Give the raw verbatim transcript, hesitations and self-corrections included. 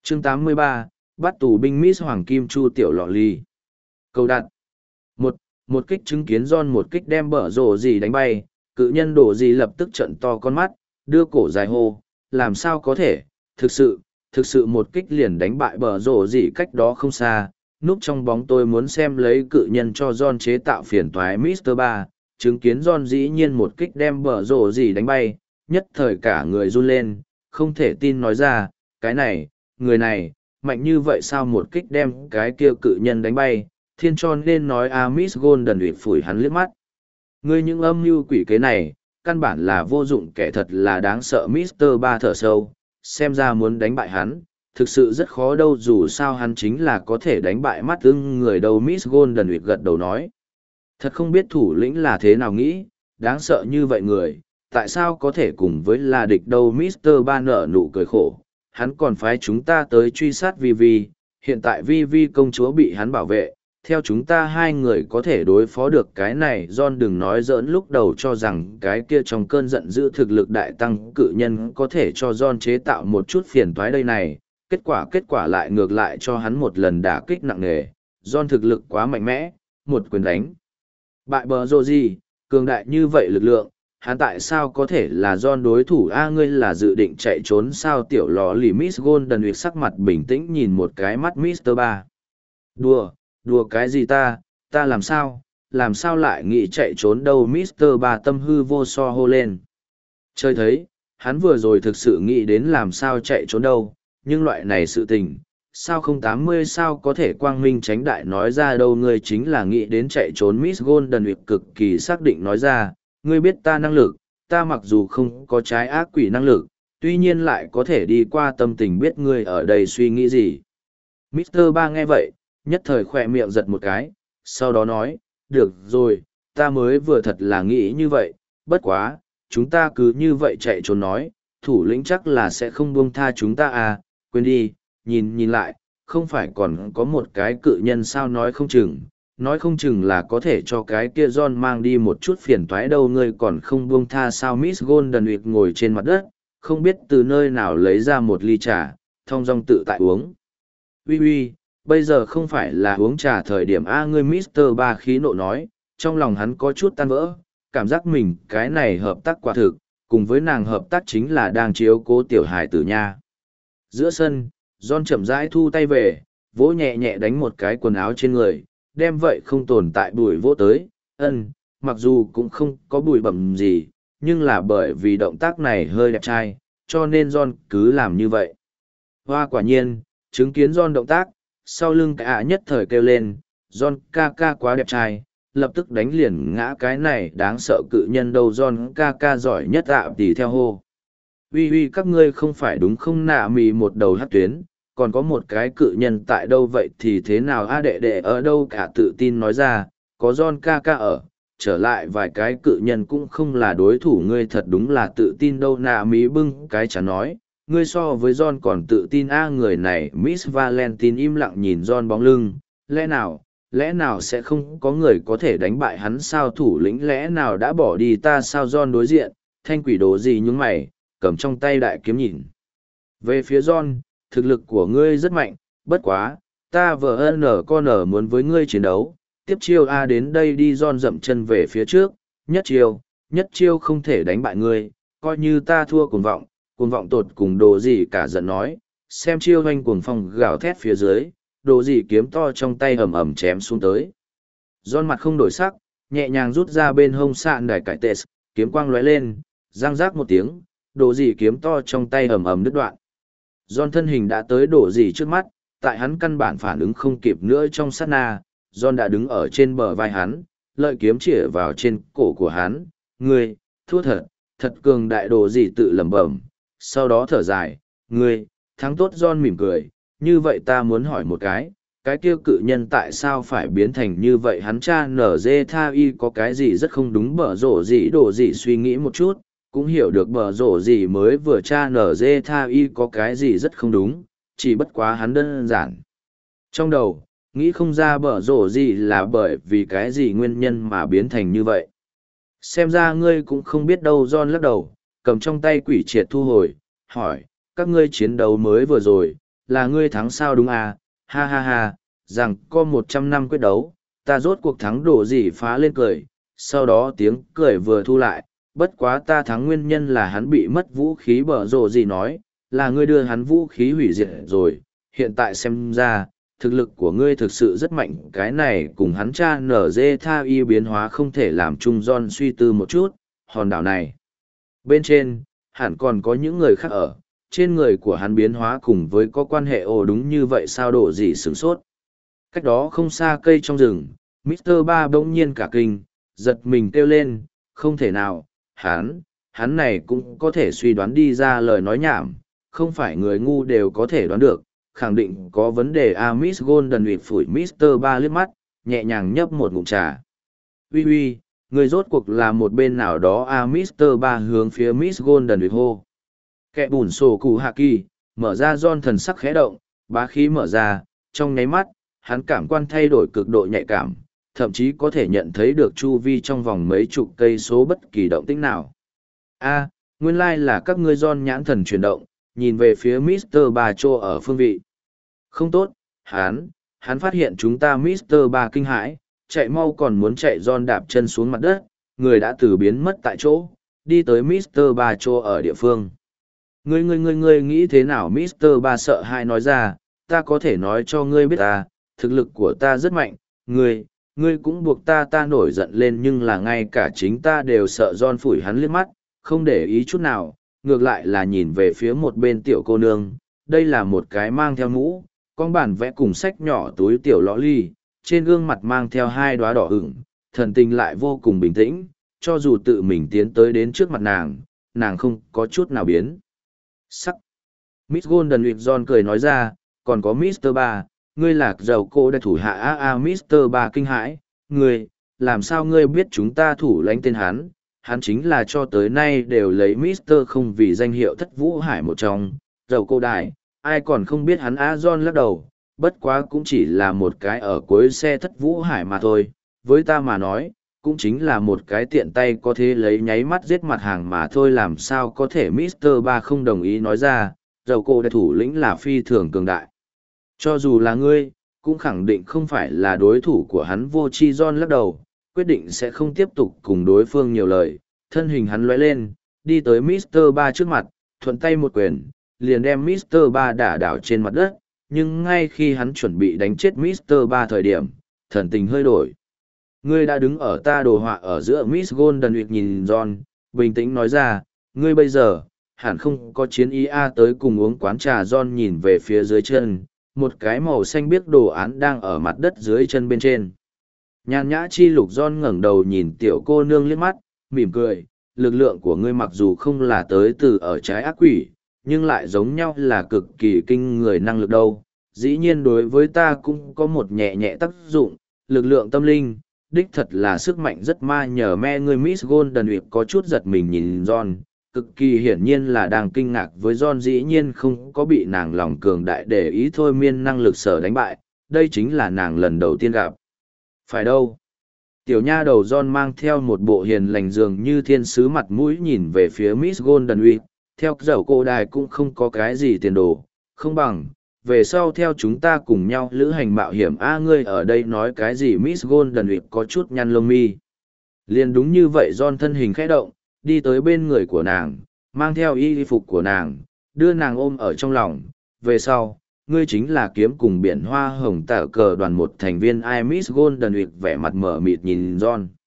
chương tám mươi ba, bắt tù binh Miss Hoàng Kim Chu tiểu lọ ly. Cầu đặt. Một, một kích chứng kiến John một kích đem bở rổ gì đánh bay, cự nhân đổ gì lập tức trận to con mắt, đưa cổ dài hô, làm sao có thể, thực sự, thực sự một kích liền đánh bại bở rổ gì cách đó không xa, núp trong bóng tôi muốn xem lấy cự nhân cho John chế tạo phiền toái mít-tơ ba, chứng kiến John dĩ nhiên một kích đem bở rổ gì đánh bay, nhất thời cả người run lên, không thể tin nói ra, cái này, người này, mạnh như vậy sao một kích đem cái kia cự nhân đánh bay, thiên cho nên nói a Miss Golden ủy phủi hắn liếc mắt. Ngươi những âm mưu quỷ kế này, căn bản là vô dụng, kẻ thật là đáng sợ. mít-tơ ba thở sâu, xem ra muốn đánh bại hắn, thực sự rất khó đâu, dù sao hắn chính là có thể đánh bại mắt ưng người đâu. Miss Golden ủy gật đầu nói. Thật không biết thủ lĩnh là thế nào nghĩ, đáng sợ như vậy người, tại sao có thể cùng với là địch đâu. mít-tơ ba nở nụ cười khổ, hắn còn phái chúng ta tới truy sát Vivi, hiện tại Vivi công chúa bị hắn bảo vệ, theo chúng ta hai người có thể đối phó được cái này. John đừng nói giỡn, lúc đầu cho rằng cái kia trong cơn giận dữ thực lực đại tăng cự nhân có thể cho John chế tạo một chút phiền toái đây này, kết quả kết quả lại ngược lại cho hắn một lần đả kích nặng nề. John thực lực quá mạnh mẽ, một quyền đánh bại bờ rô gì, cường đại như vậy lực lượng, hắn tại sao có thể là John đối thủ a? Ngươi là dự định chạy trốn sao? Tiểu lò lì Miss Golden Week sắc mặt bình tĩnh nhìn một cái mắt mít-tơ ba. Đùa, đùa cái gì ta, ta làm sao, làm sao lại nghĩ chạy trốn đâu? mít-tơ ba tâm hư vô so hô lên. Chơi thấy, hắn vừa rồi thực sự nghĩ đến làm sao chạy trốn đâu, nhưng loại này sự tình, sao không tám mươi sao có thể quang minh tránh đại nói ra đâu? Ngươi chính là nghĩ đến chạy trốn. Miss Golden Week cực kỳ xác định nói ra, ngươi biết ta năng lực, ta mặc dù không có trái ác quỷ năng lực, tuy nhiên lại có thể đi qua tâm tình biết ngươi ở đây suy nghĩ gì. mít-tơ ba nghe vậy, nhất thời khỏe miệng giật một cái, sau đó nói, được rồi, ta mới vừa thật là nghĩ như vậy, bất quá, chúng ta cứ như vậy chạy trốn nói, thủ lĩnh chắc là sẽ không buông tha chúng ta à, quên đi, nhìn nhìn lại, không phải còn có một cái cự nhân sao, nói không chừng, nói không chừng là có thể cho cái kia John mang đi một chút phiền toái đâu. Ngươi còn không buông tha sao? Miss Golden Week ngồi trên mặt đất, không biết từ nơi nào lấy ra một ly trà, thong dong tự tại uống. Ui ui, bây giờ không phải là uống trà thời điểm a. Ngươi mít-tơ ba khí nộ nói, trong lòng hắn có chút tan vỡ, cảm giác mình cái này hợp tác quả thực, cùng với nàng hợp tác chính là đang chiếu cố tiểu hài tử nha. Giữa sân, John chậm rãi thu tay về, vỗ nhẹ nhẹ đánh một cái quần áo trên người, đem vậy không tồn tại bụi vỗ tới. Ân, mặc dù cũng không có bụi bặm gì, nhưng là bởi vì động tác này hơi đẹp trai, cho nên John cứ làm như vậy. Hoa quả nhiên, chứng kiến John động tác, sau lưng cả nhất thời kêu lên, John ca ca quá đẹp trai, lập tức đánh liền ngã cái này đáng sợ cự nhân đâu. John ca ca giỏi nhất ạ tỉ theo hô. Uy uy, các ngươi không phải đúng không? Nạ mì một đầu hát tuyến, còn có một cái cự nhân tại đâu vậy thì thế nào a? Đệ đệ ở đâu cả tự tin nói ra, có John ca ca ở, trở lại vài cái cự nhân cũng không là đối thủ ngươi, thật đúng là tự tin đâu. Nạ mí bưng cái chả nói, ngươi so với John còn tự tin a? Người này Miss Valentine im lặng nhìn John bóng lưng, lẽ nào, lẽ nào sẽ không có người có thể đánh bại hắn sao? Thủ lĩnh lẽ nào đã bỏ đi ta sao? John đối diện, thanh quỷ đồ gì nhúng mày, cầm trong tay đại kiếm nhìn về phía John, thực lực của ngươi rất mạnh, bất quá, ta vợ ân ở con ở muốn với ngươi chiến đấu, tiếp chiêu a. Đến đây đi. John dậm chân về phía trước, nhất chiêu, nhất chiêu không thể đánh bại ngươi, coi như ta thua. Cuồng vọng, cuồng vọng tột cùng đồ gì cả giận nói, xem chiêu hoanh cuồng phong gào thét phía dưới, đồ gì kiếm to trong tay ầm ầm chém xuống tới. John mặt không đổi sắc, nhẹ nhàng rút ra bên hông sạn đài cải tệ, kiếm quang lóe lên, răng rác một tiếng, đồ gì kiếm to trong tay ầm ầm đứt đoạn. John thân hình đã tới đổ gì trước mắt, tại hắn căn bản phản ứng không kịp nữa trong sát na, John đã đứng ở trên bờ vai hắn, lợi kiếm chĩa vào trên cổ của hắn, ngươi, thua thật, thật cường đại. Đồ gì tự lẩm bẩm, sau đó thở dài, ngươi, thắng tốt. John mỉm cười, như vậy ta muốn hỏi một cái, cái kia cự nhân tại sao phải biến thành như vậy? Hắn cha nở dê tha y có cái gì rất không đúng? Bở rổ gì đồ gì suy nghĩ một chút, cũng hiểu được bở rổ gì mới vừa cha nở dê tha y có cái gì rất không đúng, chỉ bất quá hắn đơn giản trong đầu nghĩ không ra bở rổ gì là bởi vì cái gì nguyên nhân mà biến thành như vậy. Xem ra ngươi cũng không biết đâu. John lắc đầu, cầm trong tay quỷ triệt thu hồi, hỏi, các ngươi chiến đấu mới vừa rồi là ngươi thắng sao đúng à, ha ha ha, rằng có một trăm năm quyết đấu, ta rốt cuộc thắng đổ gì phá lên cười, sau đó tiếng cười vừa thu lại, bất quá ta thắng nguyên nhân là hắn bị mất vũ khí bở rồ gì nói, là ngươi đưa hắn vũ khí hủy diệt rồi, hiện tại xem ra, thực lực của ngươi thực sự rất mạnh, cái này cùng hắn cha nở dê tha y biến hóa không thể làm chung John suy tư một chút, hòn đảo này. Bên trên, hẳn còn có những người khác ở, trên người của hắn biến hóa cùng với có quan hệ ồ đúng như vậy sao đổ gì sửng sốt. Cách đó không xa cây trong rừng, mít tơ Ba bỗng nhiên cả kinh, giật mình kêu lên, không thể nào, hắn, hắn này cũng có thể suy đoán đi ra lời nói nhảm, không phải người ngu đều có thể đoán được, khẳng định có vấn đề a Miss Golden ủy phủi mít tơ Ba liếc mắt, nhẹ nhàng nhấp một ngụm trà. Ui ui, người rốt cuộc là một bên nào đó a mít tơ Ba hướng phía Miss Golden ủy hô. Kẻ bùn sổ cụ hạ kỳ, mở ra John thần sắc khẽ động, bá khí mở ra, trong nháy mắt, hắn cảm quan thay đổi cực độ nhạy cảm, thậm chí có thể nhận thấy được chu vi trong vòng mấy chục cây số bất kỳ động tĩnh nào. A, nguyên lai là các ngươi John nhãn thần chuyển động, nhìn về phía mít tơ Ba Chô ở phương vị. Không tốt, hắn, hắn phát hiện chúng ta mít tơ Ba kinh hãi, chạy mau còn muốn chạy John đạp chân xuống mặt đất, người đã từ biến mất tại chỗ, đi tới mít tơ Ba Chô ở địa phương. Ngươi ngươi ngươi ngươi nghĩ thế nào mít tơ Ba sợ hãi nói ra, ta có thể nói cho ngươi biết ta, thực lực của ta rất mạnh, ngươi, ngươi cũng buộc ta ta nổi giận lên nhưng là ngay cả chính ta đều sợ John phủi hắn liếc mắt, không để ý chút nào, ngược lại là nhìn về phía một bên tiểu cô nương, đây là một cái mang theo mũ, con bản vẽ cùng sách nhỏ túi tiểu lõ ly, trên gương mặt mang theo hai đóa đỏ ửng, thần tình lại vô cùng bình tĩnh, cho dù tự mình tiến tới đến trước mặt nàng, nàng không có chút nào biến. Sắc. Miss Golden Week John cười nói ra, còn có mít tơ Ba, ngươi là giàu cô đã thủ hạ a a mít tơ Ba kinh hãi, ngươi, làm sao ngươi biết chúng ta thủ lãnh tên hắn, hắn chính là cho tới nay đều lấy Mister không vì danh hiệu thất vũ hải một trong, giàu cô đại, ai còn không biết hắn a John lắc đầu, bất quá cũng chỉ là một cái ở cuối xe thất vũ hải mà thôi, với ta mà nói, cũng chính là một cái tiện tay có thể lấy nháy mắt giết mặt hàng mà thôi làm sao có thể Mister Ba không đồng ý nói ra, giàu cô đại thủ lĩnh là phi thường cường đại. Cho dù là ngươi, cũng khẳng định không phải là đối thủ của hắn vô chi John lắc đầu, quyết định sẽ không tiếp tục cùng đối phương nhiều lời, thân hình hắn lóe lên, đi tới Mister Ba trước mặt, thuận tay một quyền, liền đem Mister Ba đả đảo trên mặt đất, nhưng ngay khi hắn chuẩn bị đánh chết Mister Ba thời điểm, thần tình hơi đổi. Ngươi đã đứng ở ta đồ họa ở giữa Miss Golden Week nhìn John, bình tĩnh nói ra, ngươi bây giờ, hẳn không có chiến ý A tới cùng uống quán trà John nhìn về phía dưới chân, một cái màu xanh biếc đồ án đang ở mặt đất dưới chân bên trên. Nhàn nhã chi lục John ngẩng đầu nhìn tiểu cô nương liếc mắt, mỉm cười, lực lượng của ngươi mặc dù không là tới từ ở trái ác quỷ, nhưng lại giống nhau là cực kỳ kinh người năng lực đâu. Dĩ nhiên đối với ta cũng có một nhẹ nhẹ tác dụng, lực lượng tâm linh, đích thật là sức mạnh rất ma nhờ me ngươi Miss Golden Week có chút giật mình nhìn John, cực kỳ hiển nhiên là đang kinh ngạc với John dĩ nhiên không có bị nàng lòng cường đại để ý thôi miên năng lực sở đánh bại, đây chính là nàng lần đầu tiên gặp. Phải đâu? Tiểu nha đầu John mang theo một bộ hiền lành dường như thiên sứ mặt mũi nhìn về phía Miss Golden Week, theo dẫu cô đài cũng không có cái gì tiền đồ, không bằng, về sau theo chúng ta cùng nhau lữ hành mạo hiểm a ngươi ở đây nói cái gì Miss Golden Week có chút nhăn lông mi. Liền đúng như vậy John thân hình khẽ động, đi tới bên người của nàng, mang theo y phục của nàng, đưa nàng ôm ở trong lòng, về sau. Ngươi chính là kiếm cùng biển hoa hồng tả cờ đoàn một thành viên I Miss Golden Week vẻ mặt mở mịt nhìn John.